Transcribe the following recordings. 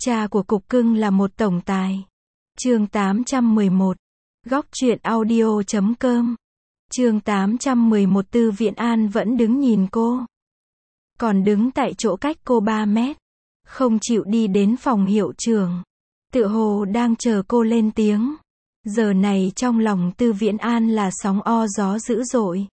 Cha của cục cưng là một tổng tài. Chương 811. Góc truyện audio.com. Chương 811. Tư Viễn An vẫn đứng nhìn cô. Còn đứng tại chỗ cách cô 3 mét. Không chịu đi đến phòng hiệu trưởng. Tựa hồ đang chờ cô lên tiếng. Giờ này trong lòng Tư Viễn An là sóng o gió dữ dội.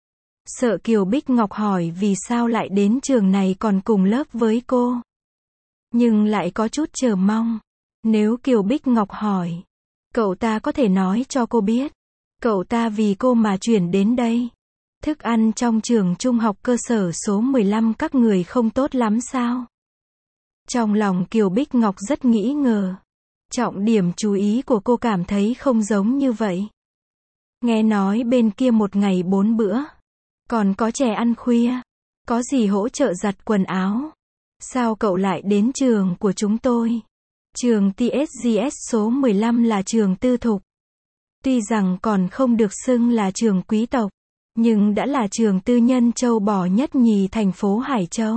Sợ Kiều Bích Ngọc hỏi vì sao lại đến trường này còn cùng lớp với cô. Nhưng lại có chút chờ mong. Nếu Kiều Bích Ngọc hỏi, cậu ta có thể nói cho cô biết. Cậu ta vì cô mà chuyển đến đây. Thức ăn trong trường trung học cơ sở số 15 các người không tốt lắm sao? Trong lòng Kiều Bích Ngọc rất nghi ngờ. Trọng điểm chú ý của cô cảm thấy không giống như vậy. Nghe nói bên kia một ngày 4 bữa. Còn có trẻ ăn khuya. Có gì hỗ trợ giặt quần áo. Sao cậu lại đến trường của chúng tôi? Trường TSGS số 15 là trường tư thục. Tuy rằng còn không được xưng là trường quý tộc, nhưng đã là trường tư nhân châu bò nhất nhì thành phố Hải Châu.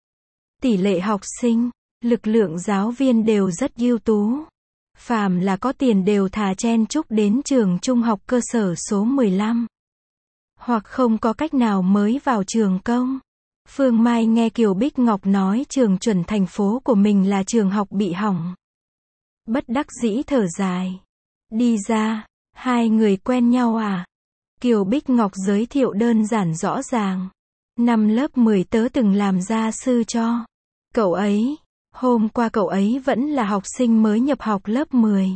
Tỷ lệ học sinh, lực lượng giáo viên đều rất ưu tú. Phàm là có tiền đều thà chen chúc đến trường trung học cơ sở số 15. Hoặc không có cách nào mới vào trường công. Phương Mai nghe Kiều Bích Ngọc nói trường chuẩn thành phố của mình là trường học bị hỏng. Bất đắc dĩ thở dài. Đi ra, hai người quen nhau à? Kiều Bích Ngọc giới thiệu đơn giản rõ ràng. Năm lớp 10 tớ từng làm gia sư cho cậu ấy. Hôm qua cậu ấy vẫn là học sinh mới nhập học lớp 10.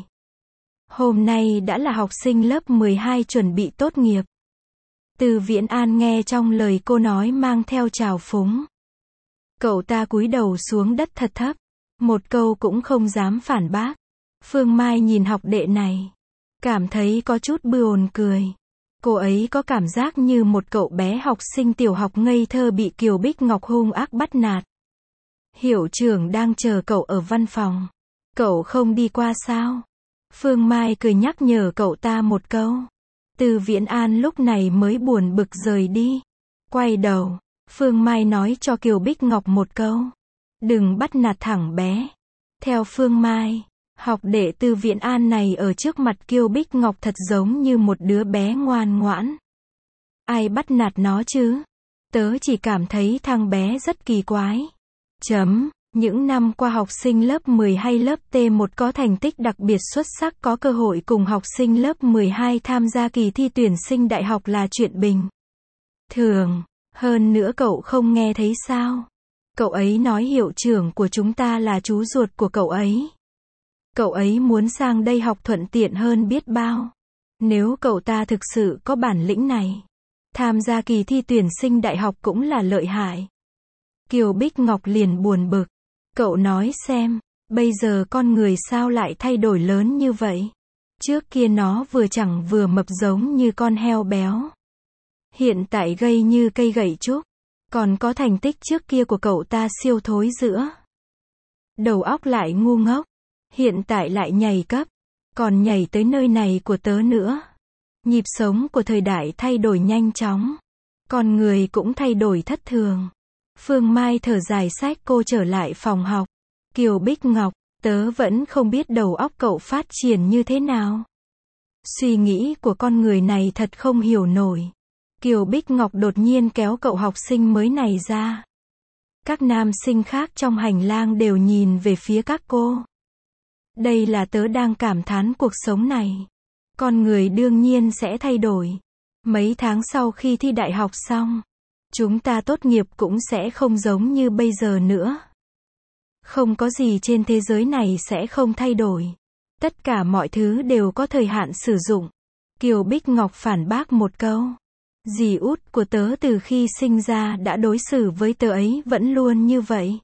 Hôm nay đã là học sinh lớp 12 chuẩn bị tốt nghiệp. Từ Viễn An nghe trong lời cô nói mang theo trào phúng. Cậu ta cúi đầu xuống đất thật thấp. Một câu cũng không dám phản bác. Phương Mai nhìn học đệ này. Cảm thấy có chút buồn cười. Cô ấy có cảm giác như một cậu bé học sinh tiểu học ngây thơ bị Kiều Bích Ngọc hung ác bắt nạt. Hiệu trưởng đang chờ cậu ở văn phòng. Cậu không đi qua sao? Phương Mai cười nhắc nhở cậu ta một câu. Từ Viễn An lúc này mới buồn bực rời đi. Quay đầu, Phương Mai nói cho Kiều Bích Ngọc một câu. Đừng bắt nạt thằng bé. Theo Phương Mai, học đệ Từ Viễn An này ở trước mặt Kiều Bích Ngọc thật giống như một đứa bé ngoan ngoãn. Ai bắt nạt nó chứ? Tớ chỉ cảm thấy thằng bé rất kỳ quái. Những năm qua học sinh lớp 10 hay lớp T1 có thành tích đặc biệt xuất sắc có cơ hội cùng học sinh lớp 12 tham gia kỳ thi tuyển sinh đại học là chuyện bình thường. Hơn nữa cậu không nghe thấy sao? Cậu ấy nói hiệu trưởng của chúng ta là chú ruột của cậu ấy. Cậu ấy muốn sang đây học thuận tiện hơn biết bao. Nếu cậu ta thực sự có bản lĩnh này, tham gia kỳ thi tuyển sinh đại học cũng là lợi hại. Kiều Bích Ngọc liền buồn bực. Cậu nói xem, bây giờ con người sao lại thay đổi lớn như vậy? Trước kia nó vừa chẳng vừa mập giống như con heo béo. Hiện tại gầy như cây gậy trúc. Còn có thành tích trước kia của cậu ta siêu thối giữa. Đầu óc lại ngu ngốc. Hiện tại lại nhảy cấp. Còn nhảy tới nơi này của tớ nữa. Nhịp sống của thời đại thay đổi nhanh chóng. Con người cũng thay đổi thất thường. Phương Mai thở dài xách cô trở lại phòng học. Kiều Bích Ngọc, tớ vẫn không biết đầu óc cậu phát triển như thế nào. Suy nghĩ của con người này thật không hiểu nổi. Kiều Bích Ngọc đột nhiên kéo cậu học sinh mới này ra. Các nam sinh khác trong hành lang đều nhìn về phía các cô. Đây là tớ đang cảm thán cuộc sống này. Con người đương nhiên sẽ thay đổi. Mấy tháng sau khi thi đại học xong, chúng ta tốt nghiệp cũng sẽ không giống như bây giờ nữa. Không có gì trên thế giới này sẽ không thay đổi. Tất cả mọi thứ đều có thời hạn sử dụng. Kiều Bích Ngọc phản bác một câu. Dì út của tớ từ khi sinh ra đã đối xử với tớ ấy vẫn luôn như vậy.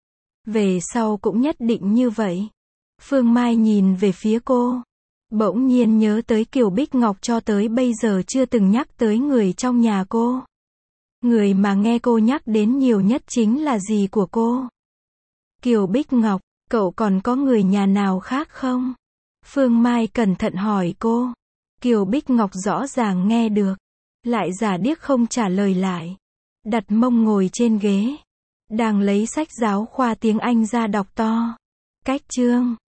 Về sau cũng nhất định như vậy. Phương Mai nhìn về phía cô. Bỗng nhiên nhớ tới Kiều Bích Ngọc cho tới bây giờ chưa từng nhắc tới người trong nhà cô. Người mà nghe cô nhắc đến nhiều nhất chính là dì của cô. Kiều Bích Ngọc, cậu còn có người nhà nào khác không? Phương Mai cẩn thận hỏi cô. Kiều Bích Ngọc rõ ràng nghe được. Lại giả điếc không trả lời lại. Đặt mông ngồi trên ghế. Đang lấy sách giáo khoa tiếng Anh ra đọc to. Cách chương